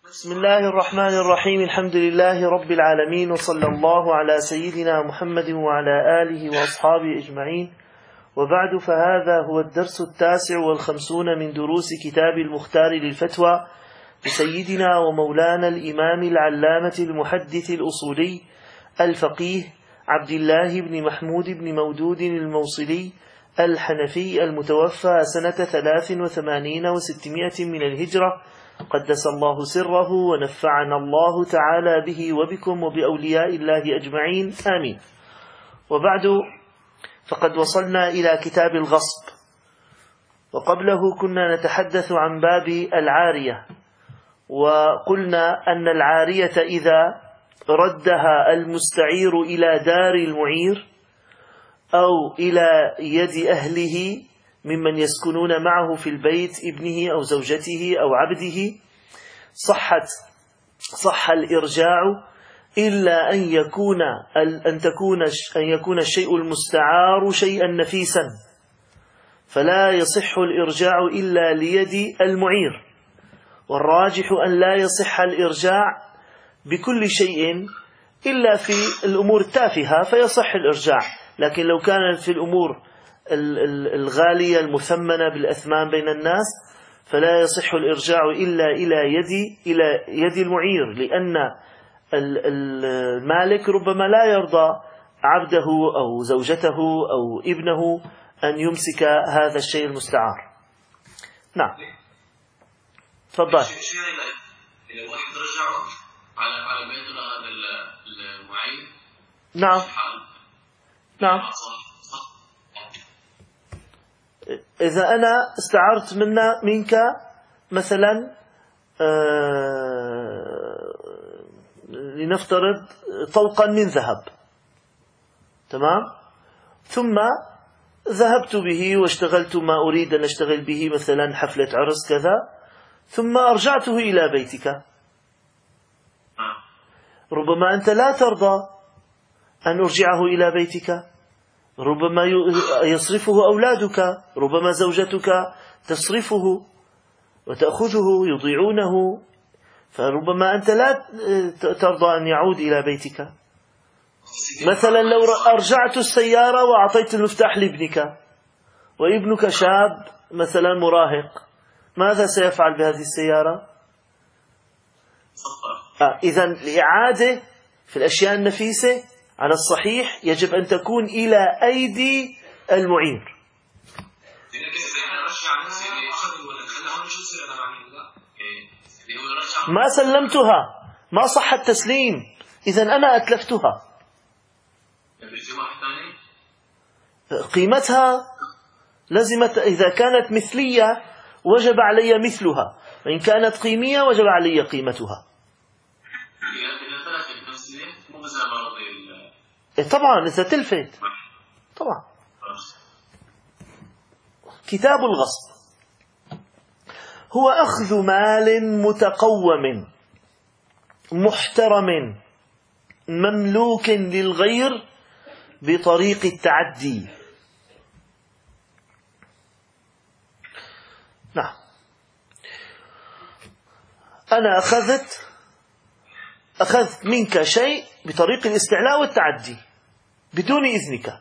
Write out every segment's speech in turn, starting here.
بسم الله الرحمن الرحيم. الحمد لله رب العالمين، وصلى الله على سيدنا محمد وعلى آله وأصحابه أجمعين، وبعد، فهذا هو الدرس 59 من دروس كتاب المختار للفتوى لسيدنا ومولانا الإمام العلامة المحدث الأصولي الفقيه عبد الله بن محمود بن مودود الموصلي الحنفي المتوفى سنة 83 و600 من الهجرة، قدس الله سره ونفعنا الله تعالى به وبكم وبأولياء الله أجمعين، آمين. وبعد، فقد وصلنا إلى كتاب الغصب، وقبله كنا نتحدث عن باب العارية، وقلنا أن العارية إذا ردها المستعير إلى دار المعير أو إلى يد أهله ممن يسكنون معه في البيت، ابنه أو زوجته أو عبده، صح الإرجاع، إلا أن يكون الشيء المستعار شيئا نفيسا، فلا يصح الإرجاع إلا ليد المعير. والراجح أن لا يصح الإرجاع بكل شيء إلا في الأمور التافهة فيصح الإرجاع، لكن لو كانت في الأمور الغالية المثمنة بالأثمان بين الناس فلا يصح الإرجاع إلا إلى يد المعير، لأن المالك ربما لا يرضى عبده أو زوجته أو ابنه أن يمسك هذا الشيء المستعار. نعم، تفضل. إذا واحد رجع على بيته هذا المعين، نعم. إذا أنا استعرت منك مثلا لنفترض طوقا من ذهب، تمام، ثم ذهبت به واشتغلت ما أريد أن أشتغل به، مثلا حفلة عرس كذا، ثم أرجعته إلى بيتك، ربما أنت لا ترضى أن أرجعه إلى بيتك، ربما يصرفه أولادك، ربما زوجتك تصرفه وتأخذه يضيعونه، فربما أنت لا ترضى أن يعود إلى بيتك. مثلا لو أرجعت السيارة وأعطيت المفتاح لابنك، وابنك شاب مثلا مراهق، ماذا سيفعل بهذه السيارة؟ إذن الإعادة في الأشياء النفيسة على الصحيح يجب أن تكون إلى أيدي المعير. ما سلمتها، ما صح التسليم، إذن أنا أتلفتها، قيمتها لزمت، إذا كانت مثلية وجب علي مثلها، وإن كانت قيمية وجب علي قيمتها. طبعا إذا تلفت، طبعا. كتاب الغصب هو أخذ مال متقوم محترم مملوك للغير بطريق التعدي. نعم، أنا أخذت منك شيء بطريق الاستعلاء والتعدي بدون إذنك،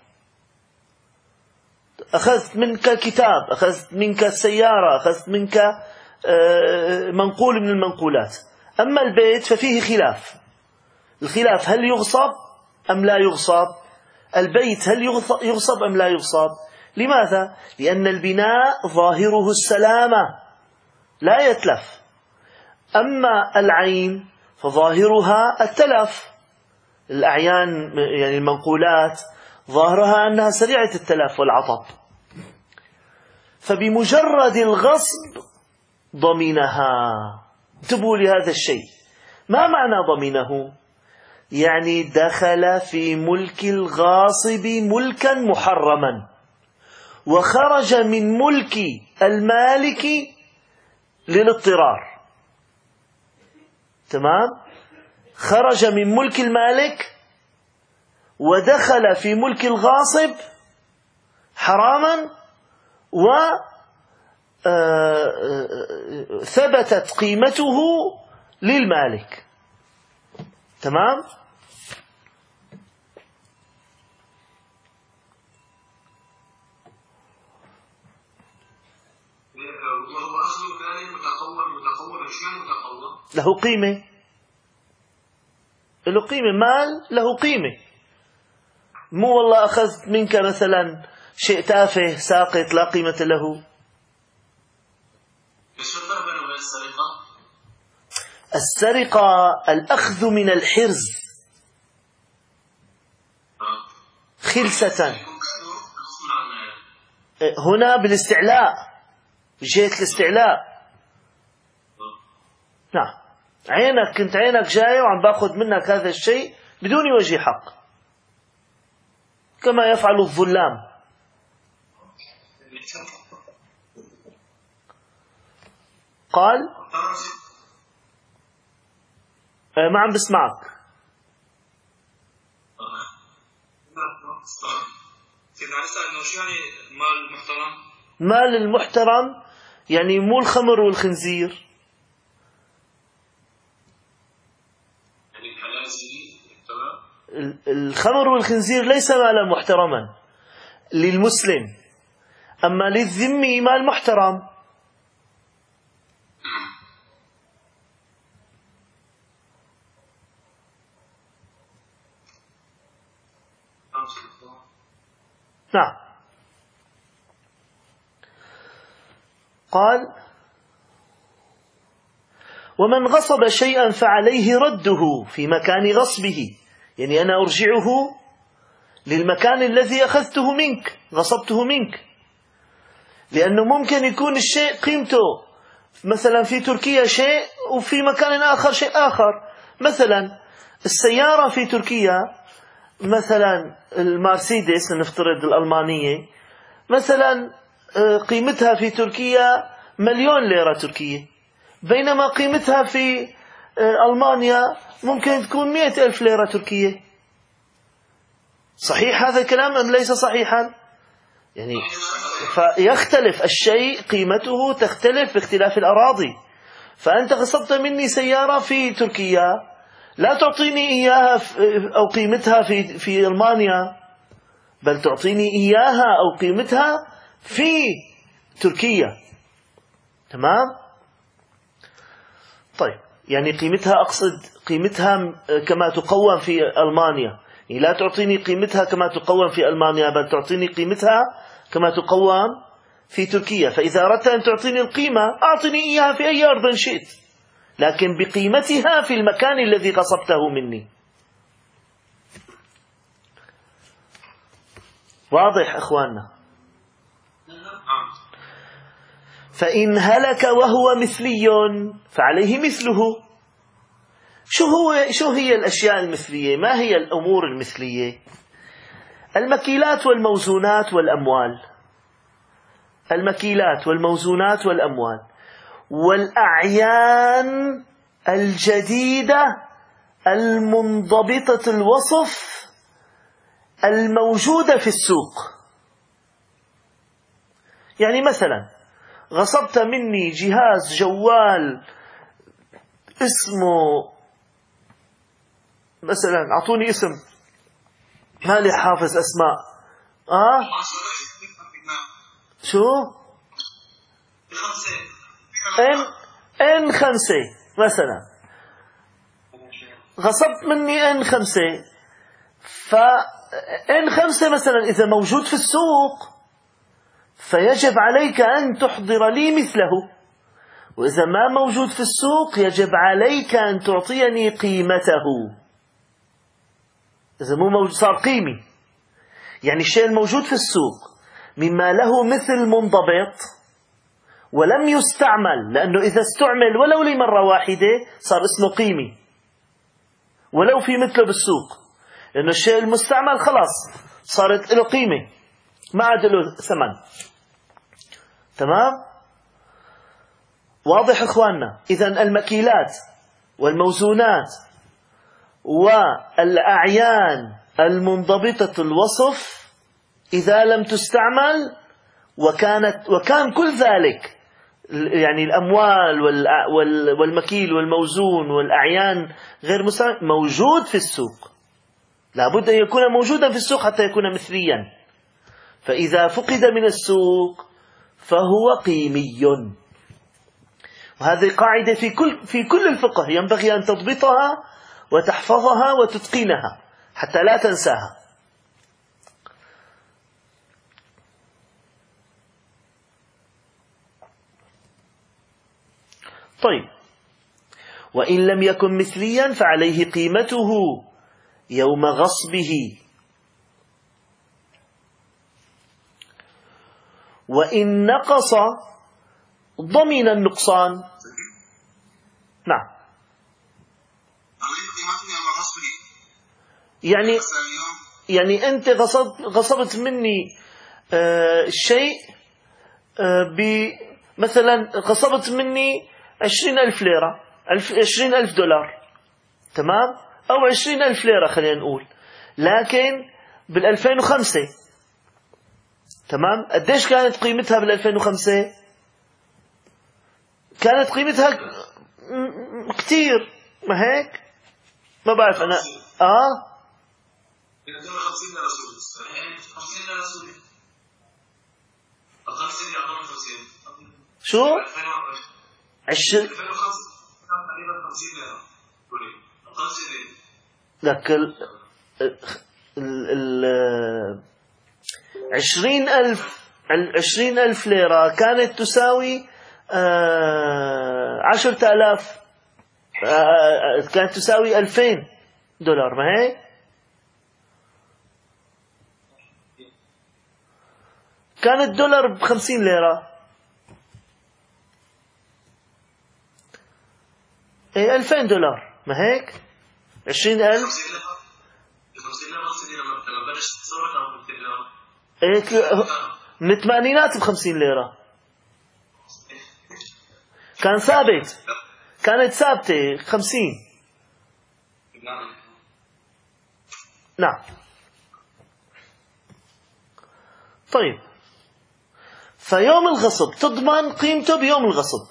أخذت منك كتاب، أخذت منك سيارة، أخذت منك منقول من المنقولات. أما البيت ففيه خلاف، الخلاف هل يغصب أم لا يغصب؟ البيت هل يغصب أم لا يغصب؟ لماذا؟ لأن البناء ظاهره السلامة لا يتلف، أما العين فظاهرها التلف. الأعيان يعني المنقولات ظاهرها أنها سريعة التلف والعطب، فبمجرد الغصب ضمنها. انتبهوا لهذا الشيء، ما معنى ضمنه؟ يعني دخل في ملك الغاصب ملكا محرما، وخرج من ملك المالك للاضطرار، تمام؟ خرج من ملك المالك ودخل في ملك الغاصب حراما، وثبتت قيمته للمالك. تمام؟ وهو أخذ مال متقوم بشيء متقوم له قيمة، له قيمة، مال له قيمة. مو والله أخذت منك مثلا شيء تافه ساقط لا قيمة له. السرقة الأخذ من الحرز خلسة، هنا بالاستعلاء، جهة الاستعلاء. نعم، كنت عينك جاي وعم باخذ منك هذا الشيء بدون وجه حق، كما يفعل الظلام. قال ما عم بسمعك. مال المحترم يعني مو الخمر والخنزير. الخمر والخنزير ليس مالا محترما للمسلم، أما للذمي مال محترم. نعم. قال: ومن غصب شيئا فعليه رده في مكان غصبه، يعني أنا أرجعه للمكان الذي أخذته منك، غصبته منك. لأنه ممكن يكون الشيء قيمته مثلا في تركيا شيء وفي مكان آخر شيء آخر. مثلا السيارة في تركيا، مثلا المرسيدس نفترض الألمانية، مثلا قيمتها في تركيا 1,000,000 ليرة تركية، بينما قيمتها في ألمانيا ممكن تكون 100,000 ليرة تركية. صحيح هذا الكلام أم ليس صحيحا؟ يعني فيختلف الشيء، قيمته تختلف باختلاف الأراضي. فأنت غصبت مني سيارة في تركيا، لا تعطيني إياها أو قيمتها في ألمانيا، بل تعطيني إياها أو قيمتها في تركيا. تمام؟ طيب، يعني قيمتها، أقصد قيمتها كما تقوم في ألمانيا، يعني لا تعطيني قيمتها كما تقوم في ألمانيا، بل تعطيني قيمتها كما تقوم في تركيا. فإذا أردت أن تعطيني القيمة أعطني إياها في أي أرض شئت، لكن بقيمتها في المكان الذي غصبته مني. واضح أخواننا؟ فإن هلك وهو مثلي فعليه مثله. شو هي الأشياء المثلية؟ ما هي الأمور المثلية؟ المكيلات والموزونات والأموال، المكيلات والموزونات والأموال، والأعيان الجديدة المنضبطة الوصف الموجودة في السوق. يعني مثلا غصبت مني جهاز جوال اسمه مثلا، أعطوني اسم، مالي حافظ أسماء. شو؟ N5 مثلا، غصبت مني N5. N5 مثلا إذا موجود في السوق فيجب عليك أن تحضر لي مثله، وإذا ما موجود في السوق يجب عليك أن تعطيني قيمته. إذا مو موجود صار قيمي، يعني الشيء الموجود في السوق مما له مثل منضبط ولم يستعمل، لأنه إذا استعمل ولو لمرة واحدة صار اسمه قيمي ولو في مثله بالسوق، لأنه الشيء المستعمل خلاص صارت له قيمة ما عاد له ثمن. تمام؟ واضح إخواننا؟ إذن المكيلات والموزونات والأعيان المنضبطة الوصف إذا لم تستعمل وكان كل ذلك يعني الأموال والمكيل والموزون والأعيان غير مساوية موجود في السوق، لابد أن يكون موجودا في السوق حتى يكون مثليا. فإذا فقد من السوق فهو قيمي. وهذه قاعدة في كل الفقه ينبغي أن تضبطها وتحفظها وتتقنها حتى لا تنساها. طيب، وإن لم يكن مثليا فعليه قيمته يوم غصبه، وإن نقص ضمن النقصان. نعم، يعني أنت غصبت مني شيء مثلا غصبت مني 20,000 ليرة، 20,000 دولار، تمام، أو 20,000 ليرة خلينا نقول، لكن بال2005 تمام. قديش كانت قيمتها بال2005؟ كانت قيمتها كتير، ما هيك؟ ما بعرف أنا. شو؟ 20 لك 20,000 ليرة كانت تساوي 10,000، كانت تساوي 2,000 دولار، ما هيك؟ كان الدولار ب50 ليرة، 2,000 دولار، ما هيك؟ 20,000 من الثمانينات ب50 ليرة، كان ثابت، كانت ثابتة 50. نعم. طيب، فيوم الغصب تضمن قيمته بيوم الغصب.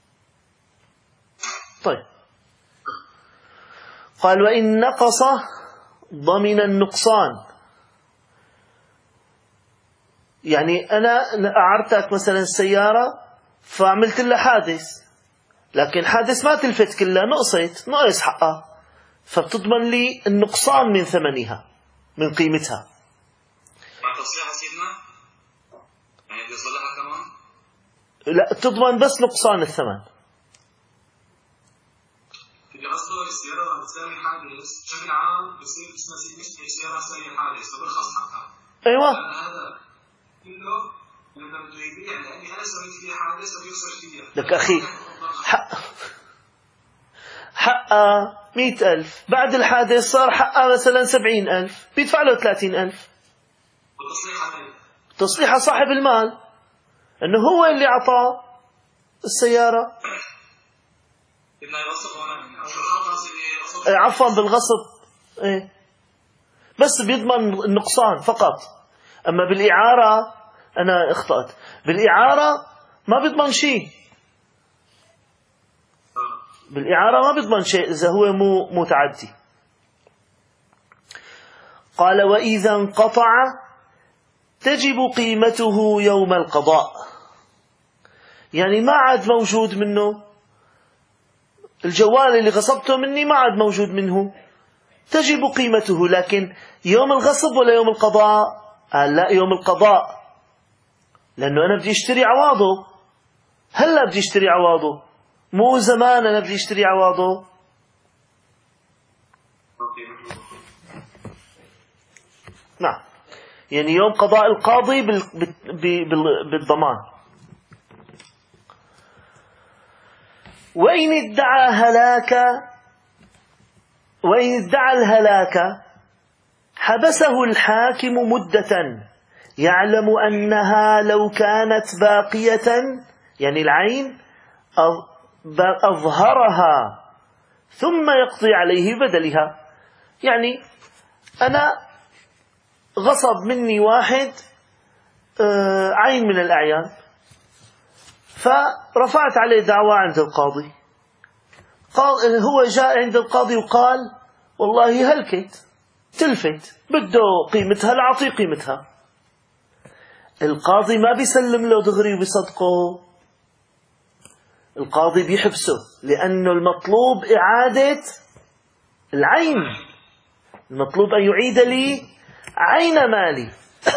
طيب، قال وإن نقص ضمن النقصان، يعني أنا أعرتك مثلا السيارة فعملت لها حادث، لكن حادث ما تلفت كلها، نقص حقها، فبتضمن لي النقصان من ثمنها، من قيمتها. لا، تضمن بس نقصان الثمن. السيارة بتساوي حادث بشكل عام، بصير اسمها سيارة سيئة حادث فبرخص حقها. أيوة. هذا كله لما بده يبيع لأني أنا سويت فيها حادث وبيخسر فيها. لك أخي، حقها 100,000، بعد الحادث صار حقها مثلا 70,000، بيدفع له 30,000. تصليحها صاحب المال، إنه هو اللي عطاه السيارة. عفوا، بالغصب، بس بيضمن النقصان فقط. أما بالإعارة أنا اخطأت، بالإعارة ما بيضمن شيء، بالإعارة ما بيضمن شيء إذا هو متعدي. قال وإذا انقطع تجب قيمته يوم القضاء، يعني ما عاد موجود منه الجوال اللي غصبته مني، ما عاد موجود منه، تجب قيمته، لكن يوم الغصب ولا يوم القضاء؟ لا، يوم القضاء، لأنه أنا بدي اشتري عواضه، هلا بدي اشتري عواضه، مو زمان أنا بدي اشتري عواضه. نعم، يعني يوم قضاء القاضي بالضمان. وإن ادعى الهلاك حبسه الحاكم مدة يعلم أنها لو كانت باقية، يعني العين أظهرها ثم يقضي عليه بدلها. يعني أنا غصب مني واحد عين من الأعيان، فرفعت عليه دعوى عند القاضي. هو جاء عند القاضي وقال والله هلكت تلفت بده قيمتها لأعطيه قيمتها. القاضي ما بيسلم له دغري وبيصدقه، القاضي بيحبسه، لأنه المطلوب إعادة العين، المطلوب أن يعيد لي عين مالي.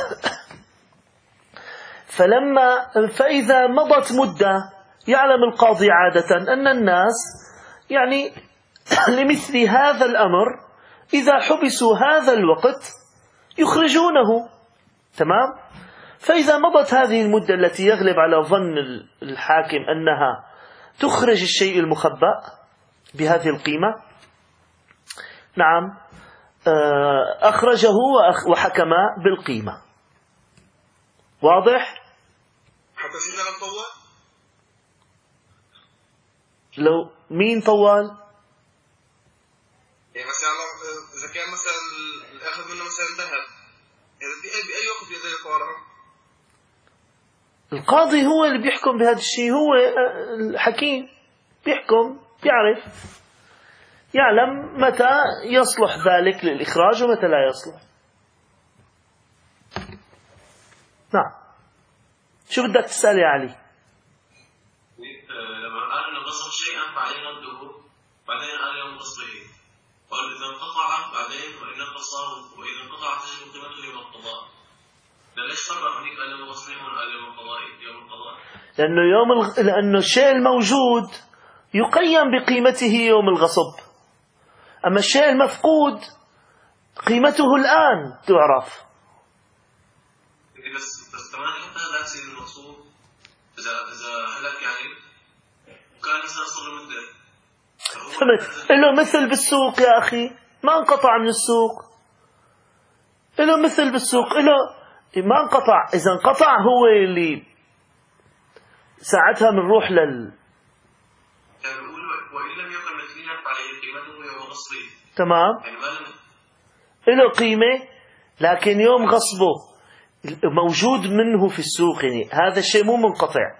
فإذا مضت مدة يعلم القاضي عادة أن الناس يعني لمثل هذا الأمر إذا حبسوا هذا الوقت يخرجونه، تمام؟ فإذا مضت هذه المدة التي يغلب على ظن الحاكم أنها تخرج الشيء المخبأ بهذه القيمة، نعم، أخرجه وحكم بالقيمة. واضح؟ حتى سيدنا الطوال لو مين طوال؟ يعني مثلا إذا كان مثلا الأخذ منه مثلا ذهب، بأي وقت يقدر يطالع؟ القاضي هو اللي بيحكم بهذا الشيء، هو الحكيم بيحكم، بيعرف، يعلم متى يصلح ذلك للإخراج ومتى لا يصلح. نعم. شو بدك تسأل يا علي؟ لما قال إنه قصد شيئا فعليه رده، بعدين قال يوم قصده، قال إذا انقطع بعدين وإن قصاه، وإذا انقطع تجب قيمته يوم القضاء. ليش فرق هنيك قال يوم قصده وقال يوم القضاء؟ لأنه الشيء الموجود يقيم بقيمته يوم الغصب، أما الشيء المفقود قيمته الآن تعرف. بس كمان حتى هذا الشيء المقصود إذا هلك يعني وكان مثلا صار مدة له مثل بالسوق يا أخي، ما انقطع من السوق، له مثل بالسوق، له ما انقطع. إذا انقطع هو اللي ساعتها بنروح يعني بيقول وإن لم يكن مثليا فعليه قيمته يوم غصبه، تمام، يعني له قيمة، لكن يوم غصبه موجود منه في السوق، يعني هذا الشيء مو منقطع.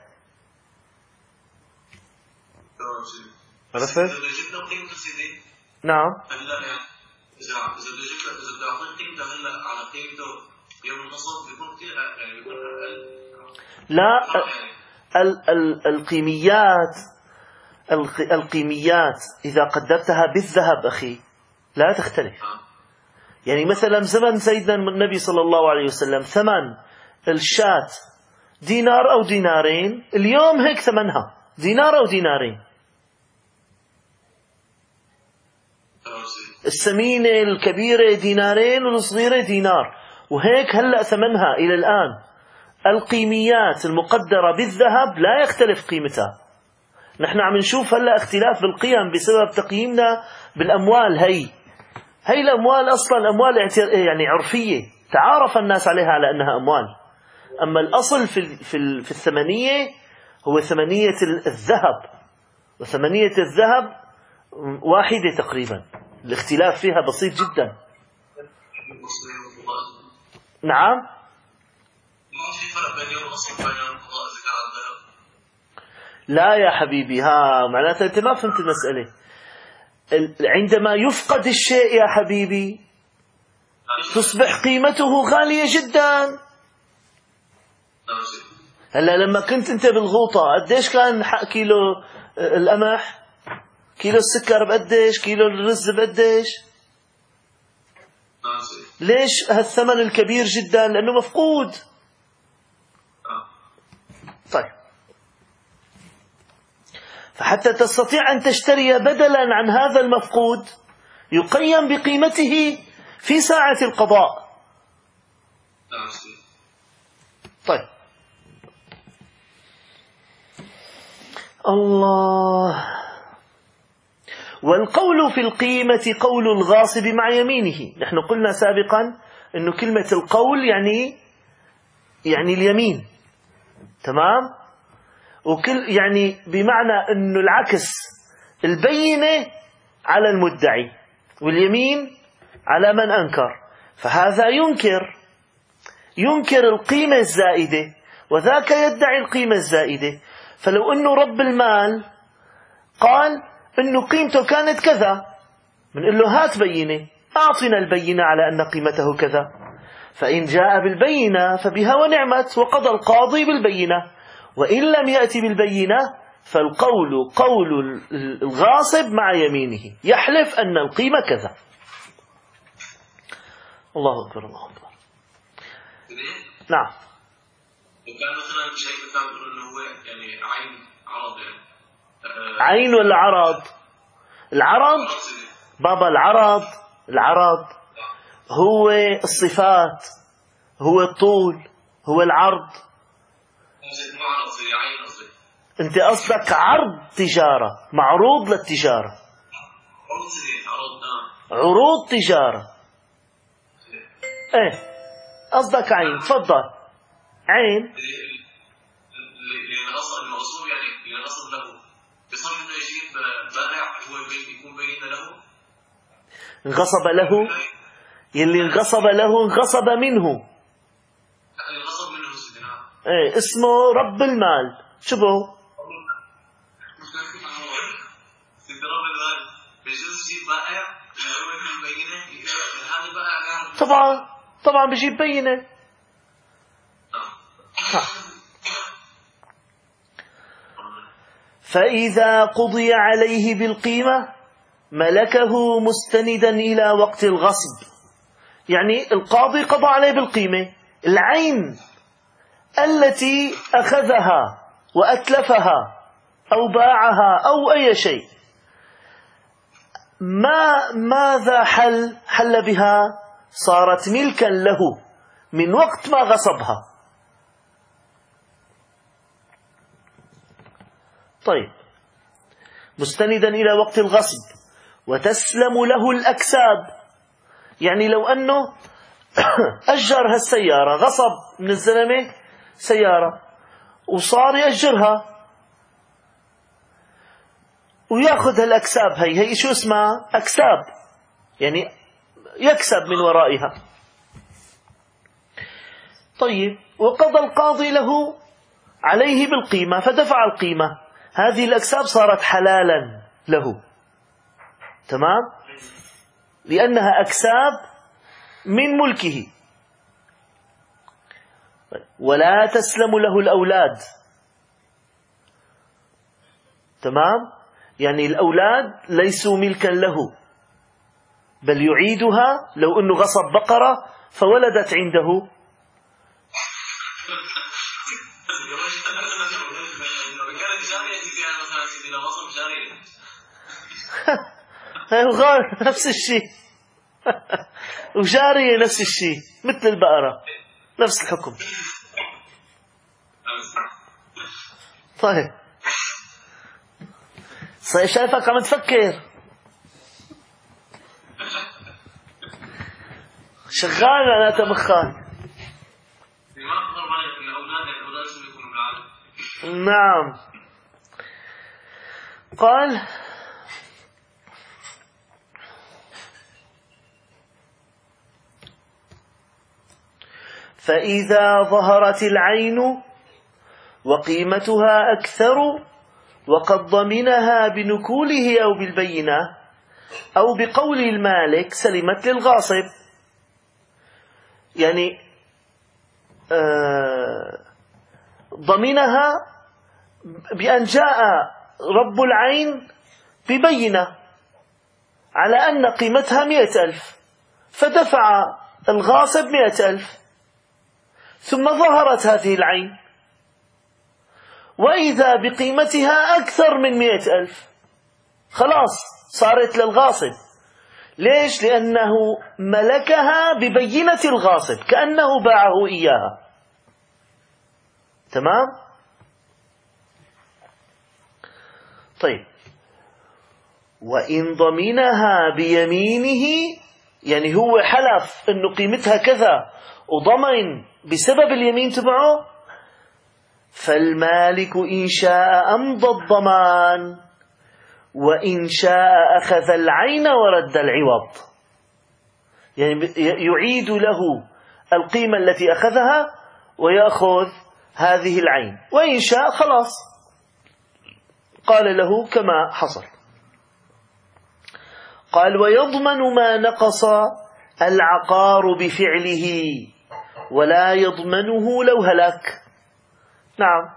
عرفت؟ نعم. إذا أعطيت قيمته هلا على قيمته يوم الغصب بيكون كثير يعني بيكون أقل. لا، القيميات إذا قدرتها بالذهب أخي لا تختلف. يعني مثلا زمن سيدنا النبي صلى الله عليه وسلم ثمن الشاة دينار أو دينارين، اليوم هيك ثمنها دينار أو دينارين. السمينة الكبيرة دينارين والصغيرة دينار، وهيك هلأ ثمنها إلى الآن. القيميات المقدرة بالذهب لا يختلف قيمتها. نحن عم نشوف هلأ اختلاف بالقيم بسبب تقييمنا بالأموال. هي الأموال أصلا أموال يعني عرفية، تعارف الناس عليها على أنها أموال. أما الأصل في الثمنية هو ثمنية الذهب، وثمنية الذهب واحدة تقريبا، الاختلاف فيها بسيط جدا. نعم. لا يا حبيبي، معناته أنت ما فهمت المسألة. عندما يفقد الشيء يا حبيبي تصبح قيمته غالية جدا. هلا لما كنت أنت بالغوطة قديش كان كيلو القمح، كيلو السكر بقديش، كيلو الرز بقديش؟ ليش هالثمن الكبير جدا؟ لأنه مفقود. طيب، فحتى تستطيع أن تشتري بدلا عن هذا المفقود يقيم بقيمته في ساعة القضاء. طيب، الله. والقول في القيمة قول الغاصب مع يمينه. نحن قلنا سابقا أنه كلمة القول يعني اليمين، تمام؟ يعني بمعنى أنه العكس، البينة على المدعي واليمين على من أنكر. فهذا ينكر القيمة الزائدة، وذاك يدعي القيمة الزائدة. فلو أنه رب المال قال أنه قيمته كانت كذا، بنقول له هات بينة، أعطنا البينة على أن قيمته كذا. فإن جاء بالبينة فبها ونعمت، وقضى القاضي بالبينة. وإن لم يأتي بالبينة فالقول قول الغاصب مع يمينه، يحلف أن القيمة كذا. الله أكبر الله أكبر. نعم. وكان مثلا شيء مثلا أنه هو يعني عين عرض، يعني عين ولا عرض؟ العرض بابا، العرض هو الصفات، هو الطول، هو العرض. أنت قصدك عرض تجارة، معروض للتجارة، عروض تجارة. إيه قصدك عين، تفضل. عين المغصوب يعني الغصب له بصرف انه يجيب بائع هو يكون بين له، انغصب له، يلي انغصب له انغصب منه، الغصب منه سيدنا. ايه اسمه رب المال. شو بو؟ سيد رب المال بيجوز يجيب بائع هو يكون بينه، هذا البائع طبعا بيجيب بينه. فإذا قضي عليه بالقيمة ملكه مستندا إلى وقت الغصب. يعني القاضي قضى عليه بالقيمة، العين التي أخذها وأتلفها أو باعها أو أي شيء، ماذا حل بها؟ صارت ملكا له من وقت ما غصبها. طيب، مستندا إلى وقت الغصب، وتسلم له الأكساب. يعني لو أنه أجر هالسيارة، غصب من الزلمة سيارة وصار يأجرها ويأخذ هالأكساب، هي شو اسمها؟ أكساب، يعني يكسب من ورائها. طيب، وقضى القاضي له عليه بالقيمة فدفع القيمة، هذه الأكساب صارت حلالا له، تمام؟ لأنها أكساب من ملكه. ولا تسلم له الأولاد، تمام؟ يعني الأولاد ليسوا ملكا له، بل يعيدها. لو أنه غصب بقرة فولدت عنده، نفس الشيء وجارية نفس الشيء، مثل البقرة نفس الحكم. طيب شايفك عم تفكر، شغال على تمخان. نعم. قال: فإذا ظهرت العين وقيمتها أكثر وقد ضمنها بنكوله أو بالبينة أو بقول المالك سلمت للغاصب. يعني ضمنها بأن جاء رب العين ببينة على أن قيمتها 100,000، فدفع الغاصب 100,000، ثم ظهرت هذه العين وإذا بقيمتها أكثر من 100,000، خلاص صارت للغاصب. ليش؟ لأنه ملكها ببينة الغاصب، كأنه باعه إياها، تمام؟ طيب، وإن ضمنها بيمينه، يعني هو حلف أنه قيمتها كذا وضمن بسبب اليمين تبعه، فالمالك إن شاء أمضى الضمان وإن شاء أخذ العين ورد العوض. يعني يعيد له القيمة التي أخذها ويأخذ هذه العين، وإن شاء خلاص قال له كما حصل. قال ويضمن ما نقص العقار بفعله ولا يضمنه لو هلك. نعم،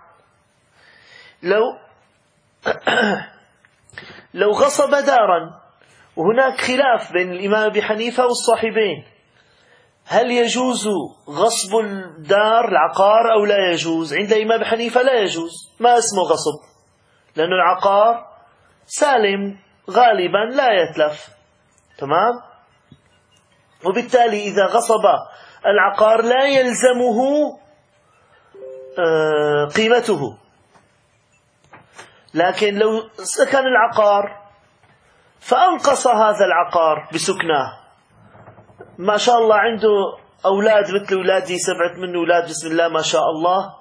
لو غصب دارا، وهناك خلاف بين الإمام أبي حنيفة والصاحبين، هل يجوز غصب الدار العقار أو لا يجوز؟ عند الإمام أبي حنيفة لا يجوز، ما اسمه غصب، لأن العقار سالم غالبا لا يتلف. تمام؟ وبالتالي إذا غصب العقار لا يلزمه قيمته. لكن لو سكن العقار فأنقص هذا العقار بسكناه، ما شاء الله عنده أولاد مثل أولادي، 7 أولاد بسم الله ما شاء الله،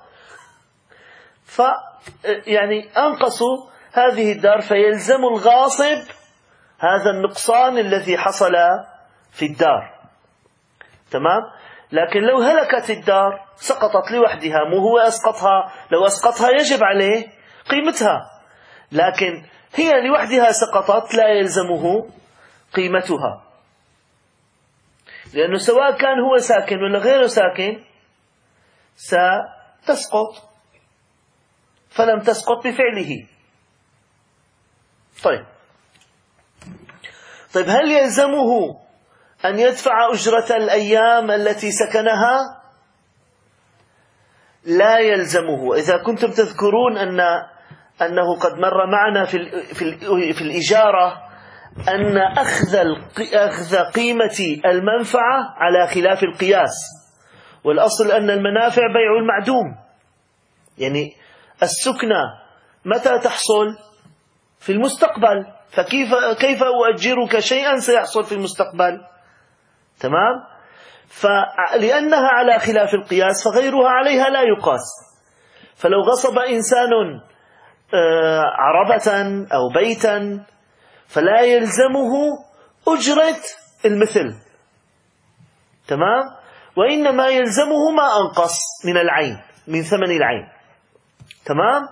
يعني أنقصوا هذه الدار، فيلزم الغاصب هذا النقصان الذي حصل في الدار. تمام؟ لكن لو هلكت الدار سقطت لوحدها، مو هو أسقطها، لو أسقطها يجب عليه قيمتها، لكن هي لوحدها سقطت لا يلزمه قيمتها، لأنه سواء كان هو ساكن ولا غيره ساكن ستسقط، فلم تسقط بفعله. طيب هل يلزمه أن يدفع أجرة الأيام التي سكنها؟ لا يلزمه. إذا كنتم تذكرون أنه قد مر معنا في الإجارة أن أخذ قيمة المنفعة على خلاف القياس، والأصل أن المنافع بيع المعدوم، يعني السكنة متى تحصل؟ في المستقبل، فكيف أؤجرك شيئا سيحصل في المستقبل؟ تمام؟ فلأنها على خلاف القياس فغيرها عليها لا يقاس. فلو غصب إنسان عربة أو بيتا فلا يلزمه أجرة المثل، تمام؟ وإنما يلزمه ما أنقص من العين، من ثمن العين. تمام؟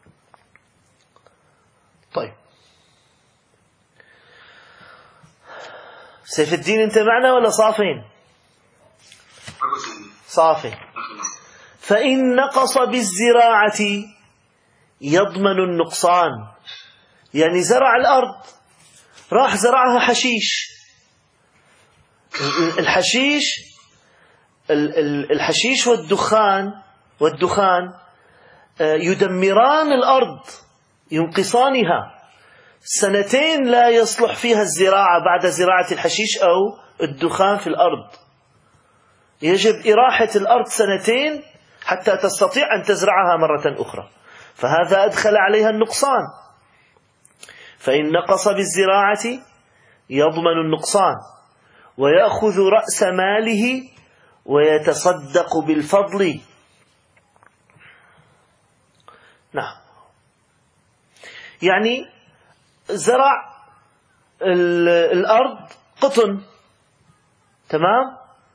طيب سيف الدين أنت معنا ولا صافين؟ صافي. فإن نقص بالزراعة يضمن النقصان، يعني زرع الأرض راح زرعها حشيش. الحشيش والدخان يدمران الأرض، ينقصانها. 2 لا يصلح فيها الزراعة بعد زراعة الحشيش أو الدخان في الأرض، يجب إراحة الأرض 2 حتى تستطيع أن تزرعها مرة أخرى، فهذا أدخل عليها النقصان. فإن نقص بالزراعة يضمن النقصان ويأخذ رأس ماله ويتصدق بالفضل. نعم، يعني زرع الأرض قطن، تمام؟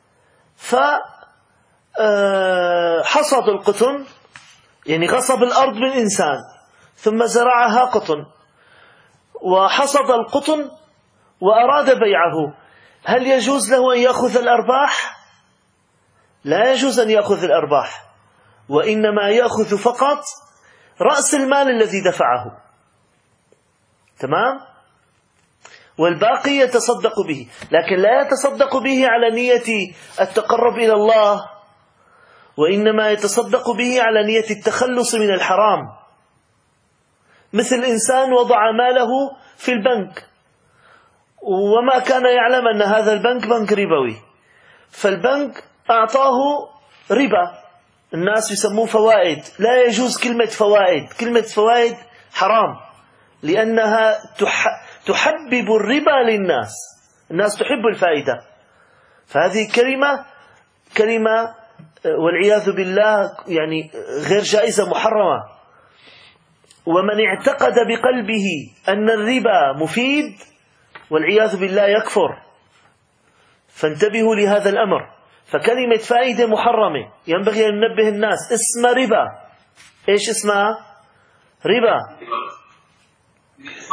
فحصد القطن، يعني غصب الأرض من إنسان ثم زرعها قطن وحصد القطن وأراد بيعه، هل يجوز له أن يأخذ الأرباح؟ لا يجوز أن يأخذ الأرباح، وإنما يأخذ فقط رأس المال الذي دفعه. تمام؟ والباقي يتصدق به، لكن لا يتصدق به على نية التقرب إلى الله، وإنما يتصدق به على نية التخلص من الحرام. مثل إنسان وضع ماله في البنك وما كان يعلم أن هذا البنك بنك ربوي، فالبنك أعطاه ربا، الناس يسموه فوائد. لا يجوز كلمة فوائد، كلمة فوائد حرام، لأنها تحبب الربا للناس، الناس تحب الفائدة، فهذه كلمة والعياذ بالله يعني غير جائزة، محرمة. ومن اعتقد بقلبه أن الربا مفيد والعياذ بالله يكفر، فانتبهوا لهذا الأمر. فكلمة فائدة محرمة، ينبغي أن ننبه الناس، اسمها ربا. إيش اسمها؟ ربا.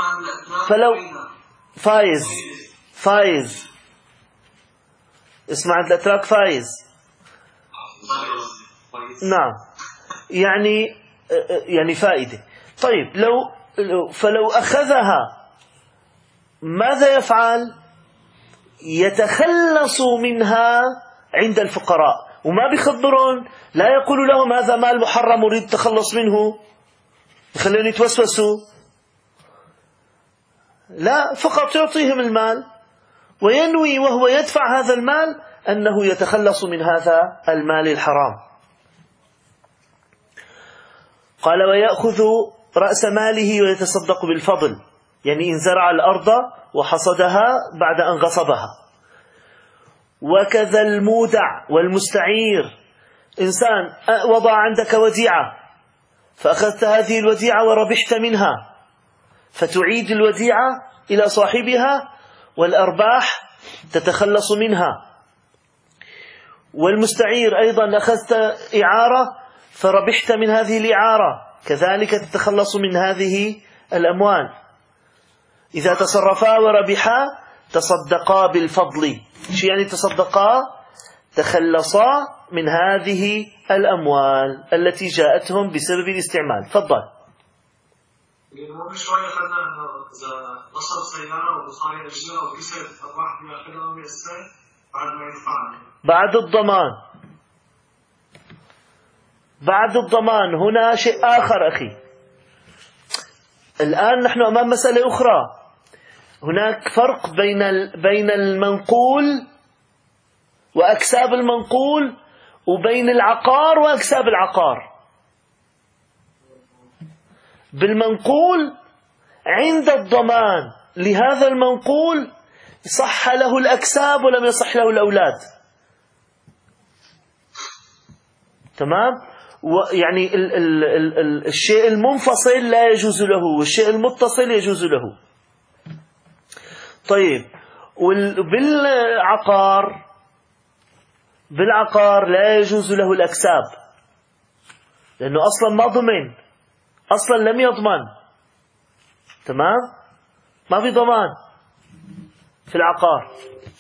فلو فايز اسمع الأتراك فايز. نعم يعني فائدة. طيب فلو أخذها ماذا يفعل؟ يتخلص منها عند الفقراء، وما بيخبرون، لا يقول لهم هذا مال محرم أريد التخلص منه يخلون يتوسوسوا، لا، فقط يعطيهم المال وينوي وهو يدفع هذا المال أنه يتخلص من هذا المال الحرام. قال ويأخذ رأس ماله ويتصدق بالفضل، يعني إن زرع الأرض وحصدها بعد أن غصبها. وكذا المودع والمستعير، إنسان وضع عندك وديعة فأخذت هذه الوديعة وربحت منها، فتعيد الوديعة إلى صاحبها والأرباح تتخلص منها. والمستعير أيضا أخذت إعارة فربحت من هذه الإعارة، كذلك تتخلص من هذه الأموال. إذا تصرفا وربحا تصدقا بالفضل. شو يعني تصدقا؟ تخلصا من هذه الأموال التي جاءتهم بسبب الاستعمال. تفضل. شوية أخذنا أنه إذا نصب سيارة وصار يجزيها وكسرت أرباح يأخذها من السنة بعد ما يدفعها بعد الضمان. بعد الضمان هنا شيء آخر أخي. الآن نحن أمام مسألة أخرى. هناك فرق بين المنقول وأكساب المنقول وبين العقار وأكساب العقار. بالمنقول عند الضمان لهذا المنقول صح له الأكساب ولم يصح له الأولاد. تمام؟ يعني الشيء المنفصل لا يجوز له والشيء المتصل يجوز له. طيب، بالعقار لا يجوز له الأكساب، لأنه أصلا ما ضمن، أصلا لم يضمن. تمام؟ ما في ضمان في العقار.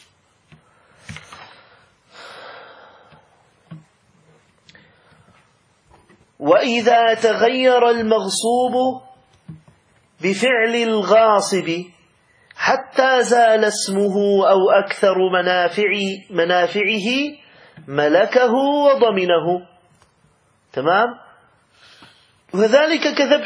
وإذا تغير المغصوب بفعل الغاصب حتى زال اسمه أو أكثر منافعه ملكه وضمنه. تمام؟ وذلك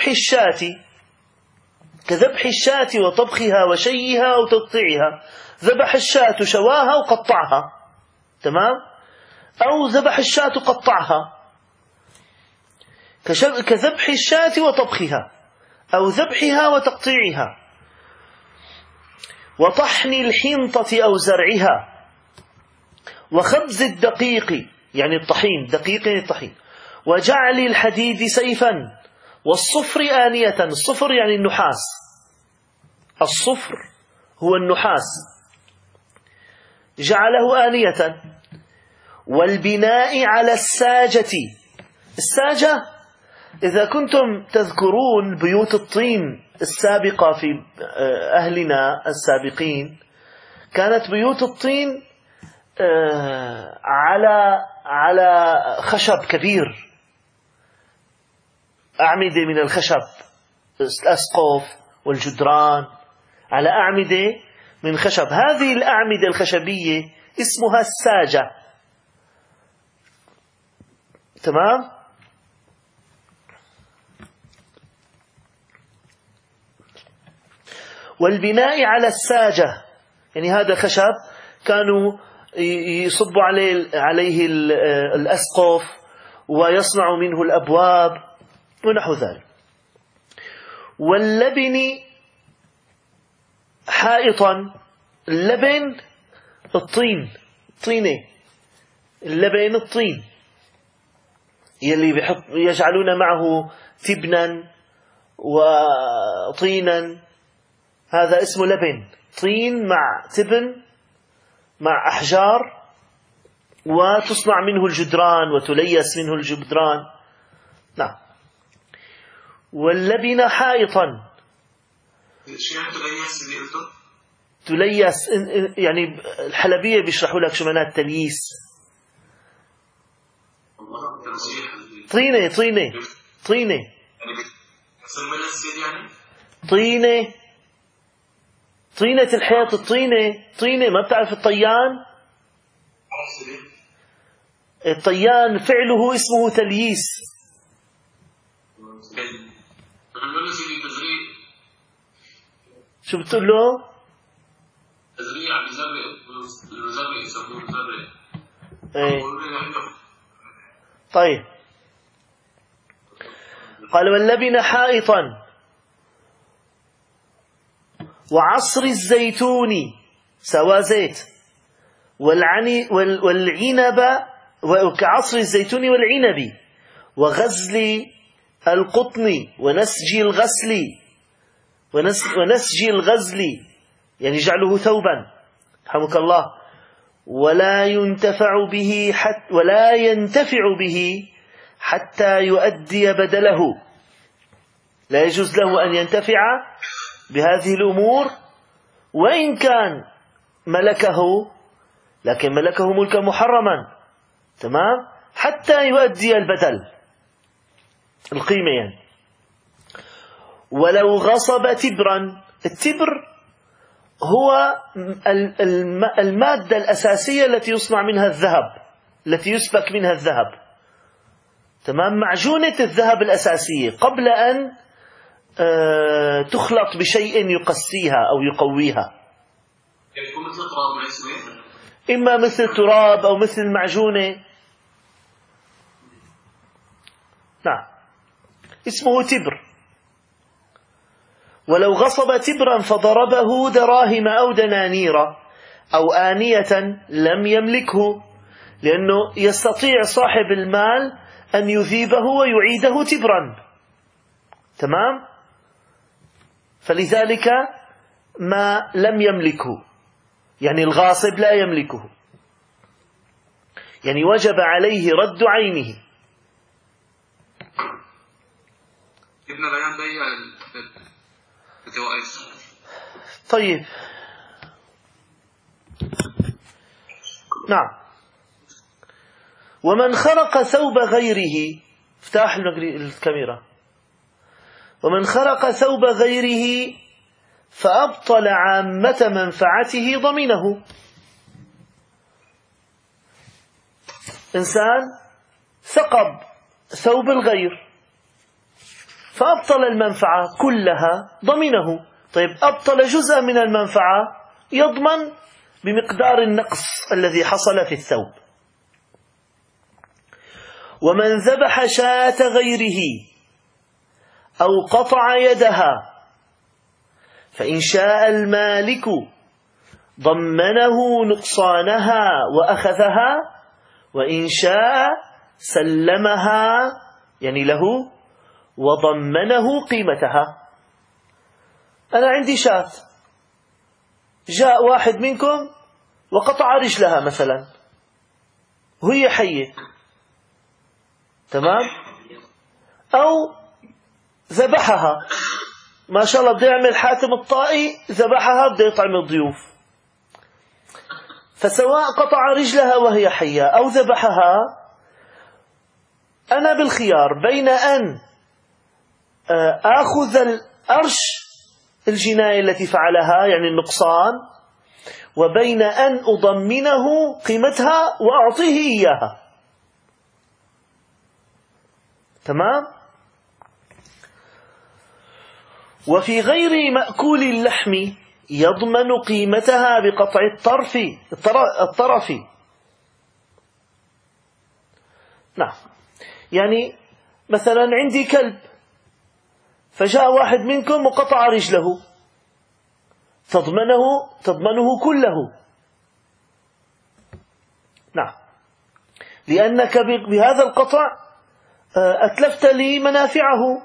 كذبح الشاة وطبخها وشيها أو تقطيعها. ذبح الشاة شواها وقطعها، تمام؟ أو ذبح الشاة قطعها، كذبح الشاة وطبخها أو ذبحها وتقطيعها. وطحن الحنطة أو زرعها، وخبز الدقيق يعني الطحين، دقيق يعني الطحين، وجعل الحديد سيفا، والصفر آنية. الصفر يعني النحاس، الصفر هو النحاس، جعله آنية. والبناء على الساجة. الساجة إذا كنتم تذكرون بيوت الطين السابقة في أهلنا السابقين، كانت بيوت الطين على خشب كبير، أعمدة من الخشب، الأسقف والجدران على أعمدة من خشب. هذه الأعمدة الخشبية اسمها الساجة. تمام؟ والبناء على الساجة يعني هذا خشب كانوا يصبوا عليه الأسقف ويصنعوا منه الأبواب ونحو ذلك. واللبن حائطا. اللبن الطين، طينة، اللبن الطين يلي يجعلون معه تبنا وطينا، هذا اسمه لبن. طين مع تبن مع أحجار، وتصنع منه الجدران وتليس منه الجدران. نعم. واللبن حائطا شو يعني تليس اللي قلته؟ تليس يعني الحلبية بيشرحوا لك شو معناه التلييس. طينة طينة طينة يعني طينة طينة الحيط. الطينة طينة، ما بتعرف الطيان؟ الطيان فعله اسمه تلييس. شو بتقول له؟ تزريع بزرع يسموه زرع. ايه. طيب قال واللبن حائطا وعصر الزيتون سوا زيت والعنب وكعصر الزيتون والعنب وغزل القطن ونسج الغسل ونسج الغزل يعني جعله ثوبا رحمك الله. ولا ينتفع به حتى يؤدي بدله. لا يجوز له أن ينتفع بهذه الأمور وإن كان ملكه، لكن ملكه ملكا محرما، تمام، حتى يؤدي البدل القيمة يعني. ولو غصب تبرا، التبر هو المادة الأساسية التي يصنع منها الذهب، التي يسبك منها الذهب، تمام، معجونة الذهب الأساسية قبل أن تخلط بشيء يقسيها أو يقويها. يكون مثل تراب إما مثل تراب أو مثل المعجونة. نعم، اسمه تبر. ولو غصب تبرا فضربه دراهم أو دنانير أو آنية لم يملكه، لأنه يستطيع صاحب المال أن يذيبه ويعيده تبرا، تمام، فلذلك ما لم يملكه، يعني الغاصب لا يملكه، يعني وجب عليه رد عينه. ابن ريان بيع الجوائز. طيب نعم. ومن خرق ثوب غيره، افتح الكاميرا. ومن خرق ثوب غيره فأبطل عامة منفعته ضمنه. إنسان ثقب ثوب الغير فأبطل المنفعة كلها ضمنه. طيب أبطل جزءا من المنفعة، يضمن بمقدار النقص الذي حصل في الثوب. ومن ذبح شاة غيره أو قطع يدها فإن شاء المالك ضمنه نقصانها وأخذها، وإن شاء سلمها يعني له وضمنه قيمتها. أنا عندي شاة، جاء واحد منكم وقطع رجلها مثلا وهي حية، تمام، أو ذبحها، ما شاء الله بده يعمل حاتم الطائي، ذبحها بده يطعم الضيوف. فسواء قطع رجلها وهي حية أو ذبحها، أنا بالخيار بين أن آخذ الأرش الجناية التي فعلها يعني النقصان، وبين أن أضمنه قيمتها وأعطيه إياها، تمام. وفي غير مأكول اللحم يضمن قيمتها بقطع الطرف. نعم، يعني مثلا عندي كلب فجاء واحد منكم وقطع رجله، تضمنه كله. نعم، لأنك بهذا القطع أتلفت لي منافعه.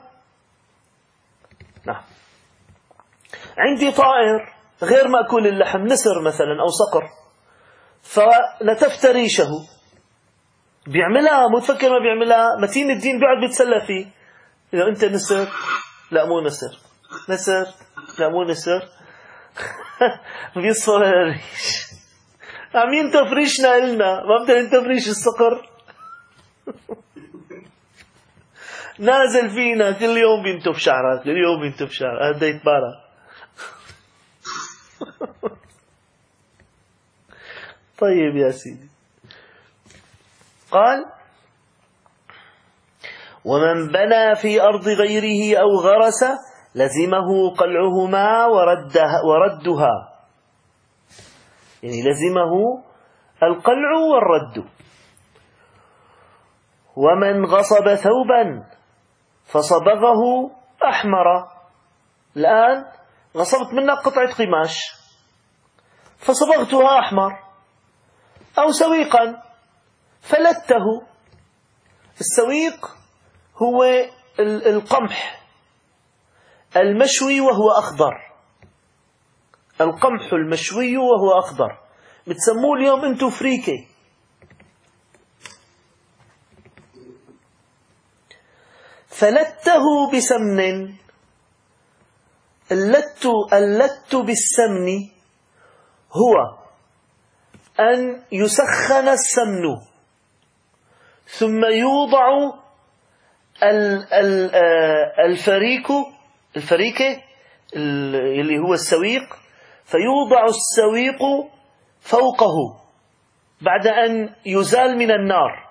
نعم. عندي طائر غير مأكول اللحم، نسر مثلا أو صقر، فنتفت ريشه، بيعملها، متفكر ما بيعملها، متين الدين بيقعد بيتسلى فيه. إذا أنت نسر، لا مو نسر، نسر لا مو نسر. بيصفى الريش. عم ينتف ريشنا إلنا، ما بدنا ينتف ريش الصقر. نازل فينا كل يوم بينتف شعرك، كل يوم بينتف شعرك، هذا يتبارك. طيب يا سيدي، قال: ومن بنى في أرض غيره أو غرس لزمه قلعهما وردها، يعني لزمه القلع والرد. ومن غصب ثوبا فصبغه أحمر، الآن غصبت منك قطعة قماش فصبغتها أحمر، أو سويقا فلته. السويق هو القمح المشوي وهو أخضر، القمح المشوي وهو أخضر، بتسموه اليوم أنتم فريكة. فلته بسمن. اللت بالسمن هو أن يسخن السمن ثم يوضع الفريكة اللي هو السويق، فيوضع السويق فوقه بعد أن يزال من النار،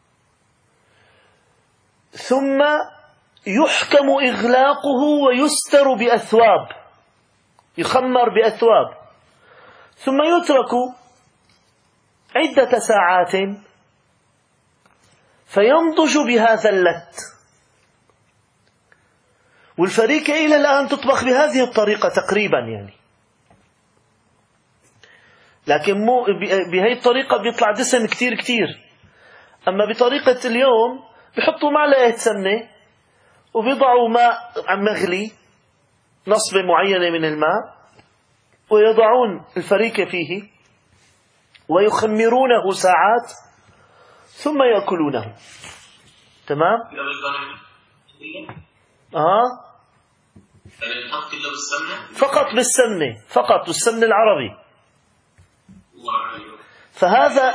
ثم يحكم إغلاقه ويستر بأثواب، يخمر بأثواب، ثم يترك عدة ساعات فينضج بهذا اللت. والفريكة إلى الآن تطبخ بهذه الطريقة تقريبا يعني، لكن مو بهذه الطريقة بيطلع دسم كتير. أما بطريقة اليوم بيحطوا معلقة سمنة وبيضعوا ماء مغلي، نصبة معينة من الماء، ويضعون الفريكة فيه ويخمرونه ساعات ثم يأكلونه. تمام؟ فقط بالسمنة، فقط بالسمن العربي. فهذا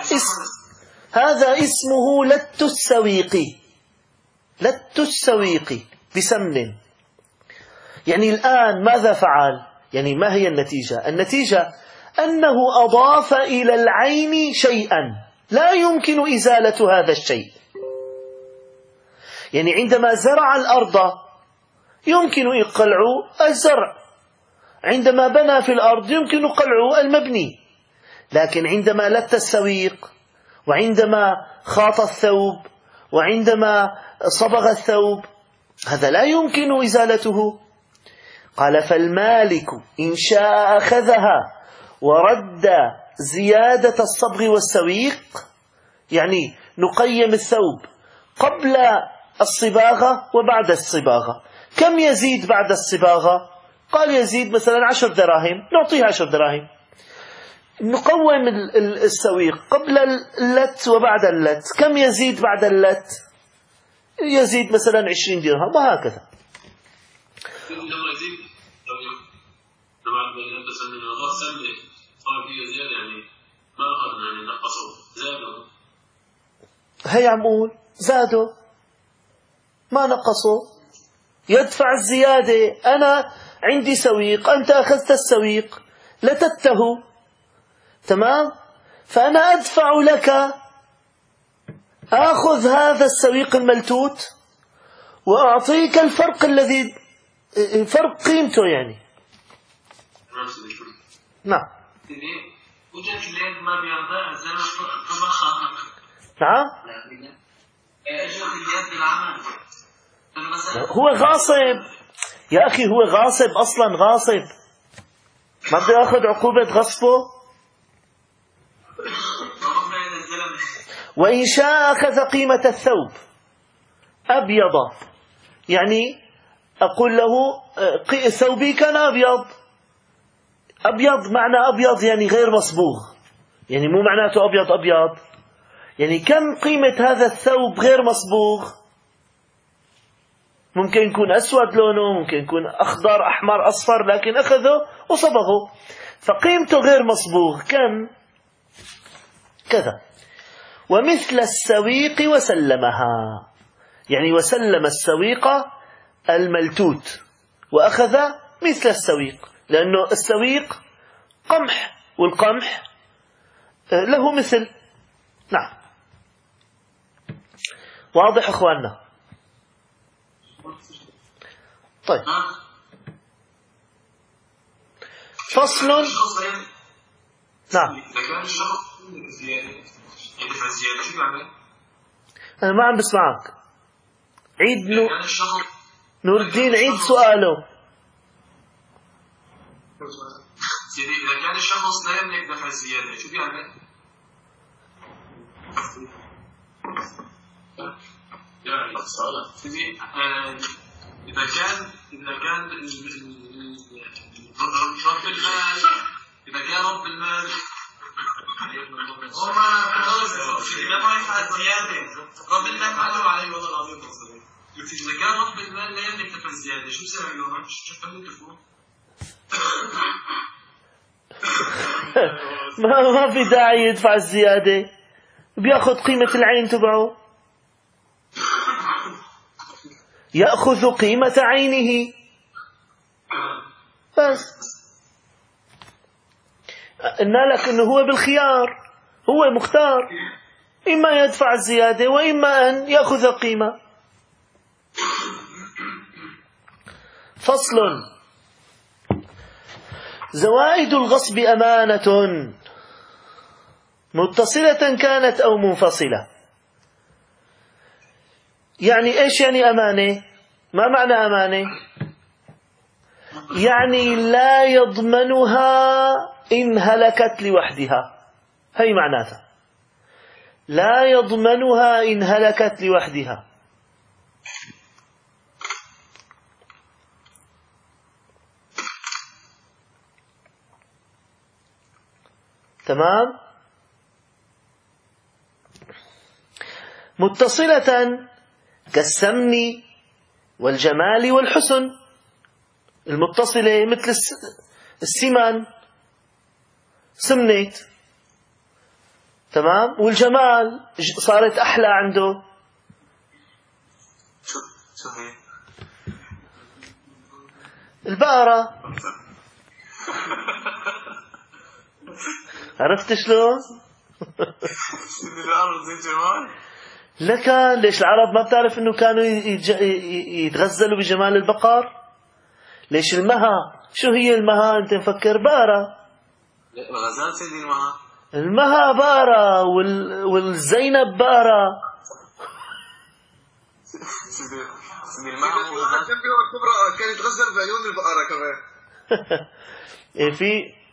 اسمه لت السويق، لت السويق بسمن. يعني الآن ماذا فعل؟ يعني ما هي النتيجة؟ النتيجة أنه أضاف إلى العين شيئا لا يمكن إزالة هذا الشيء. يعني عندما زرع الأرض يمكن قلع الزرع، عندما بنى في الأرض يمكن قلع المبني، لكن عندما لت السويق، وعندما خاط الثوب، وعندما صبغ الثوب، هذا لا يمكن إزالته. قال: فالمالك إن شاء أخذها ورد زيادة الصبغ والسويق، يعني نقيم الثوب قبل الصباغة وبعد الصباغة. كم يزيد بعد الصباغة؟ قال: يزيد مثلا 10 دراهم، نعطيه 10 دراهم. نقوم السويق قبل اللت وبعد اللت، كم يزيد بعد اللت؟ يزيد مثلا 20 درهم، وهكذا. هي عم قول زادوا ما نقصوا، يدفع الزيادة. أنا عندي سويق، أنت أخذت السويق لتته، تمام؟ فأنا أدفع لك، آخذ هذا السويق الملتوت وأعطيك الفرق الذي فرق قيمته يعني. نعم. نعم. هو غاصب يا أخي، هو غاصب أصلا، غاصب ما بده يأخذ عقوبة غصبه. وإن شاء أخذ قيمة الثوب أبيض، يعني أقول له ثوبي كان أبيض. أبيض معنى أبيض يعني غير مصبوغ، يعني مو معناته أبيض أبيض، يعني كم قيمة هذا الثوب غير مصبوغ؟ ممكن يكون أسود لونه، ممكن يكون أخضر أحمر أصفر، لكن أخذه وصبغه، فقيمته غير مصبوغ. كم؟ كذا. ومثل السويق وسلمها، يعني وسلم السويق الملتوت وأخذ مثل السويق، لأنه السويق قمح، والقمح له مثل. نعم، واضح أخواننا؟ طيب، فصل. نعم، أنا ما عم بسمعك. عيد نور الدين، عيد سؤاله. إذا كان الشخص لا يملك دفع الزيادة شو بيعمل؟ يعني إذا كان رب المال، إذا كان رب المال هو ما يفعل زيادة، رب المال معلوم عليه والله العظيم. إذا كان رب المال لا يملك دفع الزيادة شو بصير له؟ شو بيعمل؟ ما في داعي يدفع الزيادة، بيأخذ قيمة العين تبعه، يأخذ قيمة عينه بس. قلنا لك أنه هو بالخيار، هو مختار، إما يدفع الزيادة وإما أن يأخذ قيمة. فصل. زوائد الغصب أمانة متصلة كانت أو منفصلة. يعني إيش يعني أمانة؟ ما معنى أمانة؟ يعني لا يضمنها إن هلكت لوحدها، هي معناتها، لا يضمنها إن هلكت لوحدها. تمام. متصلة كالسمن والجمال والحسن، المتصلة مثل السمان، سمنت، تمام، والجمال صارت أحلى عنده. البقرة، عرفت شلون؟ لك ليش العرب ما بتعرف انه كانوا يتغزلوا بجمال البقر؟ ليش المها؟ شو هي المها؟ انت مفكر بقرة؟ غزال سيدي المها، المها بقرة والزينب بقرة. سيدي المها الكبرى كان يتغزل بعيون البقرة كمان. في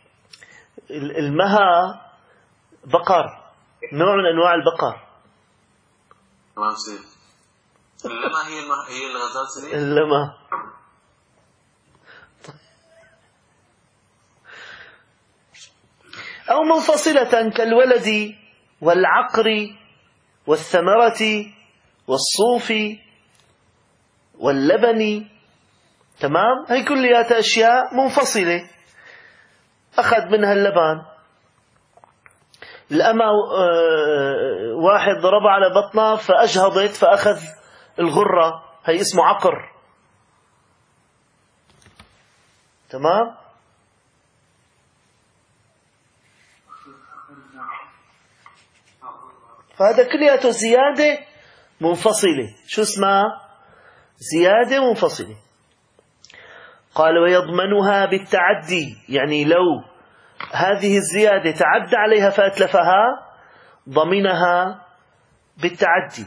المها بقر، نوع من انواع البقر. تمام سيدي. اللمها هي الغزال سيدي. اللمها. أو منفصلة كالولد والعقر والثمرة والصوف واللبن. تمام، هي كلها أشياء منفصلة، أخذ منها اللبن. الأمة واحد ضرب على بطنها فأجهضت فأخذ الغرة، هي اسمه عقر. تمام. فهذا كلياته زيادة منفصلة. شو اسمها؟ زيادة منفصلة. قال ويضمنها بالتعدي، يعني لو هذه الزيادة تعدى عليها فأتلفها ضمنها بالتعدي،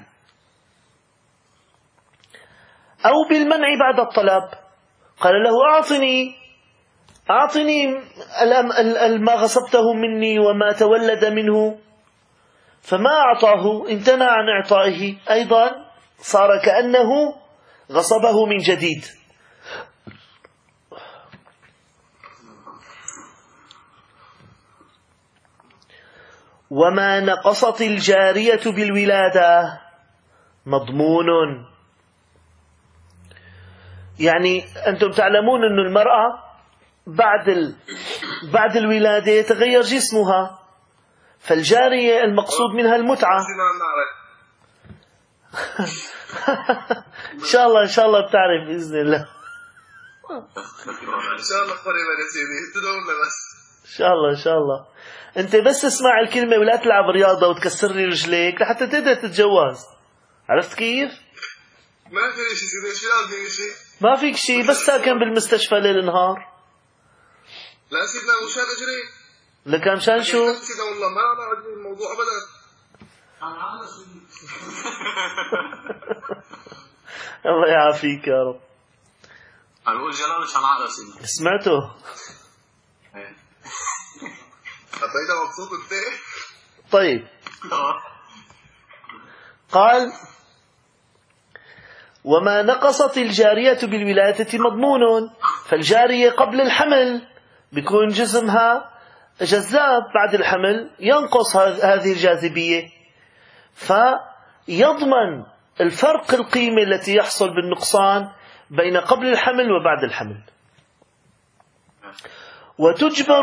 أو بالمنع بعد الطلب. قال له أعطني ما غصبته مني وما تولد منه، فما أعطاه، امتنع عن إعطائه، أيضا صار كأنه غصبه من جديد. وما نقصت الجارية بالولادة مضمون. يعني أنتم تعلمون أن المرأة بعد الولادة يتغير جسمها، فالجارية المقصود منها المتعة. إن شاء الله بتعرف بإذن الله. إن شاء الله قريبا يا سيدي، تدعونا بس. إن شاء الله. أنت بس اسمع الكلمة ولا تلعب رياضة وتكسر لي رجليك لحتى تقدر تتجوز. عرفت كيف؟ ما في شيء سيدي، شو قصدي شيء؟ ما فيك شيء، بس ساكن بالمستشفى ليل نهار. لا سيدنا مشان أجري. لك مشان شو؟ سيدنا والله ما أنا عجبني الموضوع أبدا. الله يعافيك يا رب. أنا بقول جلال مش هنعرف سيدي. سمعته؟ أنت مبسوط أنت؟ طيب. قال: وما نقصت الجارية بالولادة مضمون. فالجارية قبل الحمل بيكون جسمها جذاب، بعد الحمل ينقص هذه الجاذبية، فيضمن الفرق القيمة التي يحصل بالنقصان بين قبل الحمل وبعد الحمل. وتجبر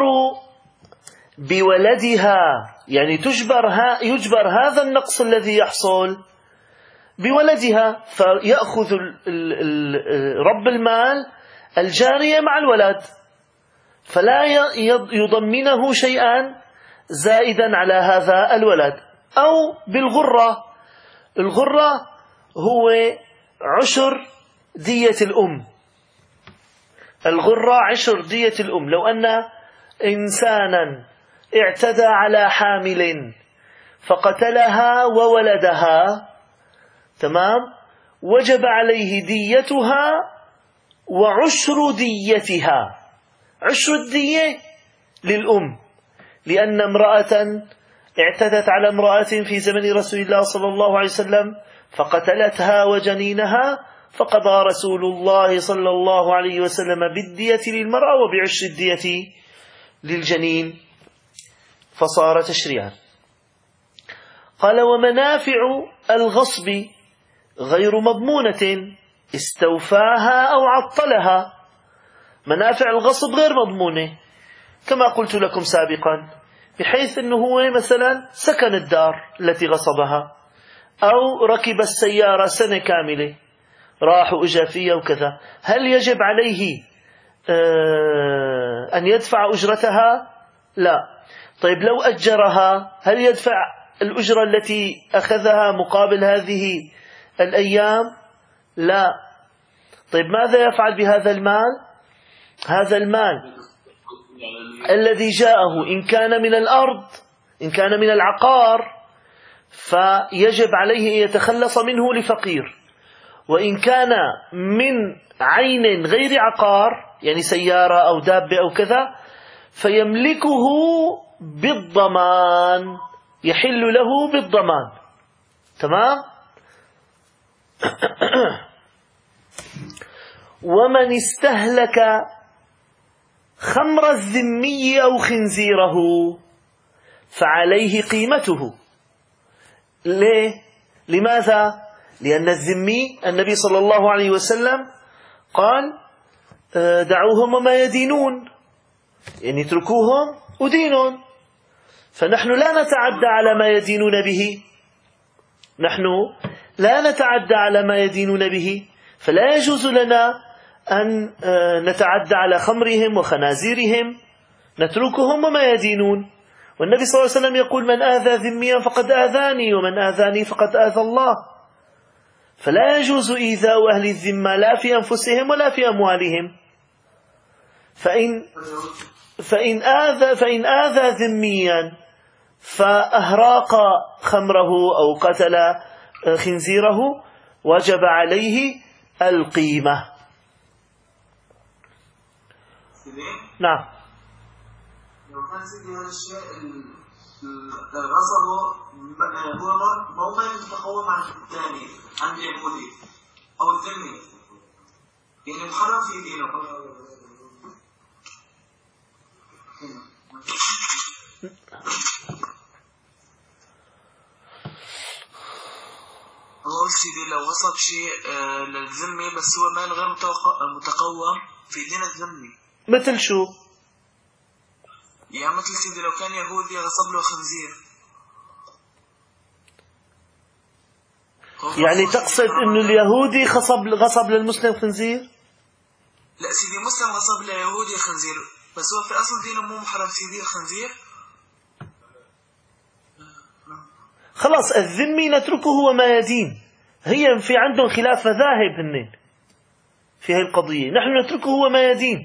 بولدها، يعني يجبر هذا النقص الذي يحصل بولدها، فيأخذ رب المال الجارية مع الولد، فلا يضمنه شيئا زائدا على هذا الولد. أو بالغرة. الغرة هو عشر دية الأم. الغرة عشر دية الأم. لو أن إنسانا اعتدى على حامل فقتلها وولدها، تمام، وجب عليه ديتها وعشر ديتها. عشر الدية للأم، لأن امرأة اعتدت على امرأة في زمن رسول الله صلى الله عليه وسلم فقتلتها وجنينها، فقضى رسول الله صلى الله عليه وسلم بالدية للمرأة وبعشر الدية للجنين، فصار تشريعا. قال: ومنافع الغصب غير مضمونة استوفاها أو عطلها. منافع الغصب غير مضمونة كما قلت لكم سابقا، بحيث أنه هو مثلا سكن الدار التي غصبها، أو ركب السيارة سنة كاملة راح وإجا فيها وكذا، هل يجب عليه أن يدفع أجرتها؟ لا. طيب لو أجرها هل يدفع الأجرة التي أخذها مقابل هذه الأيام؟ لا. طيب ماذا يفعل بهذا المال؟ هذا المال الذي جاءه إن كان من الأرض، إن كان من العقار، فيجب عليه أن يتخلص منه لفقير، وإن كان من عين غير عقار، يعني سيارة أو دابة أو كذا، فيملكه بالضمان، يحل له بالضمان. تمام؟ ومن استهلك خمر الذمي أو خنزيره فعليه قيمته. ليه؟ لماذا؟ لأن الذمي النبي صلى الله عليه وسلم قال: دعوهم وما يدينون، يعني اتركوهم ودينون. فنحن لا نتعدى على ما يدينون به، نحن لا نتعدى على ما يدينون به، فلا يجوز لنا أن نتعدى على خمرهم وخنازيرهم، نتركهم وما يدينون. والنبي صلى الله عليه وسلم يقول: من آذى ذميا فقد آذاني، ومن آذاني فقد آذى الله. فلا يجوز إيذاء أهل الذمة لا في أنفسهم ولا في أموالهم. فإن آذى ذميا فأهراق خمره أو قتل خنزيره وجب عليه القيمة. نعم. لو كان سيدي هذا الشيء الغصب هو ما يتقوم عن الثاني، عن اليهودي أو الذمي، يعني محرم في دينه. هو سيدي لو غصب شيء للذمة بس هو مال غير متقوم في دين الذمي. مثل شو؟ يعني مثل سيدي لو كان يهودي غصب له خنزير. يعني تقصد انه اليهودي غصب للمسلم خنزير؟ لا سيدي مسلم غصب ليهودي خنزير، بس هو في اصل دينه مو محرم سيدي الخنزير. خلاص الذمي نتركه وما يدين. هي في عندهم خلاف مذاهب هن في هذه القضية، نحن نتركه وما يدين.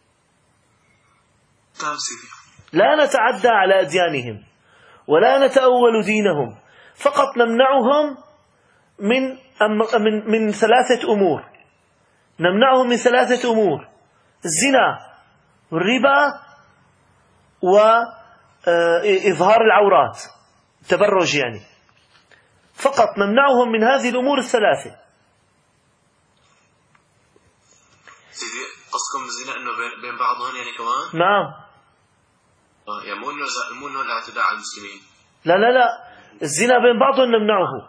تمام سيدي. لا نتعدى على أديانهم ولا نتأول دينهم، فقط نمنعهم من ثلاثة أمور. نمنعهم من ثلاثة أمور: الزنا والربا وإظهار العورات، التبرج يعني. فقط نمنعهم من هذه الأمور الثلاثة. سيدي قصكم الزنا إنه بين بعضهم يعني كمان؟ نعم. يعني مو إنه الاعتداء على المسلمين. لا لا لا، الزنا بين بعضهم نمنعه.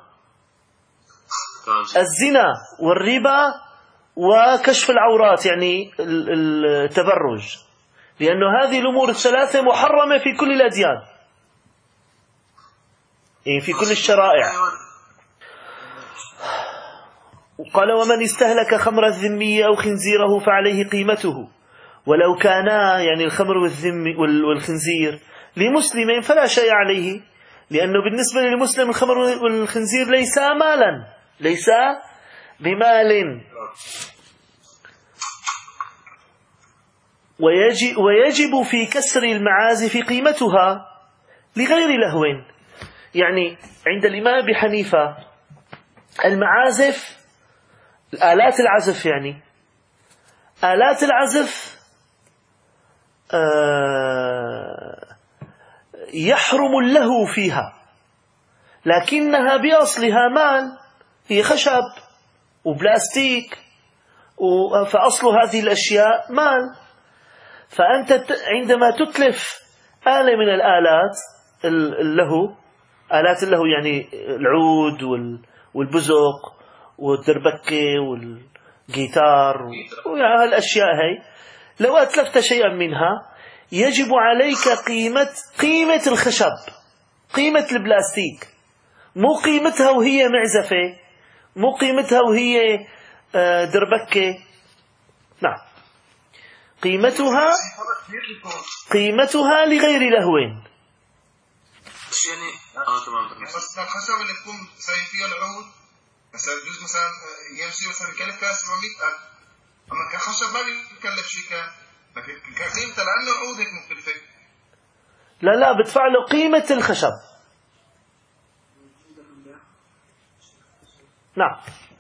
الزنا والربا وكشف العورات يعني التبرج، لأنه هذه الأمور الثلاثة محرمة في كل الأديان، يعني في كل الشرائع. وقال: ومن استهلك خمر الذمي أو خنزيره فعليه قيمته، ولو كانا يعني الخمر والخنزير لمسلم فلا شيء عليه، لأنه بالنسبة للمسلم الخمر والخنزير ليس مالا، ليس بمال. ويجب في كسر المعازف قيمتها لغير لهو. يعني عند الإمام أبي حنيفة المعازف، آلات العزف، يعني آلات العزف يحرم اللهو فيها، لكنها بأصلها مال، هي خشب وبلاستيك، فأصل هذه الأشياء مال. فأنت عندما تتلف آلة من الآلات اللهو، آلات اللهو يعني العود والبزق والدربكة والجيتار وهالأشياء هاي، لو أتلفت شيئا منها يجب عليك قيمة الخشب، قيمة البلاستيك، مو قيمتها وهي معزفة، مو قيمتها وهي دربكة. نعم، قيمتها لغير لهو. يعني تمام. بس الخشب اللي تكون تسوي فيه العود مثلا يجوز مثلا يمشي مثلا بيكلف 700,000، اما كخشب ما بيكلف شيء، لكن كقيمته لانه عود هيك مكلفه. لا بدفع له قيمة الخشب. نعم.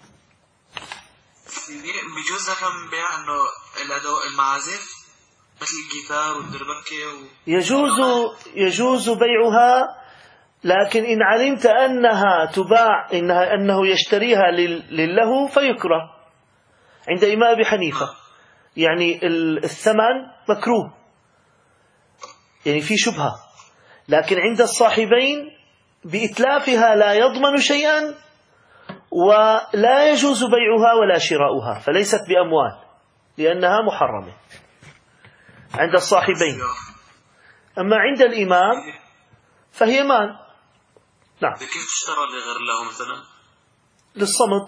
بيجوز لكم بيع انه المعازف مثل الجيتار والدربكة يجوز بيعها، لكن إن علمت أنها تباع، أنه يشتريها للهو فيكره عند إمام أبي حنيفة. يعني الثمن مكروه، يعني في شبهة، لكن عند الصاحبين بإتلافها لا يضمن شيئا، ولا يجوز بيعها ولا شراؤها، فليست بأموال لأنها محرمة عند الصاحبين. أما عند الإمام فهي مال. نعم. كيف تشترى لغير له مثلا؟ للصمد.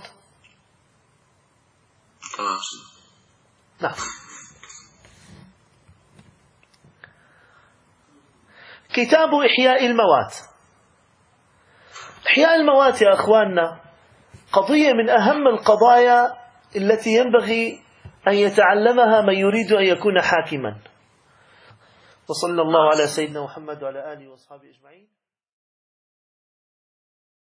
تمام. نعم. كتاب إحياء الموات. إحياء الموات يا أخواننا قضية من أهم القضايا التي ينبغي أن يتعلمها من يريد أن يكون حاكما. وصلى الله على سيدنا محمد وعلى آله وأصحابه أجمعين.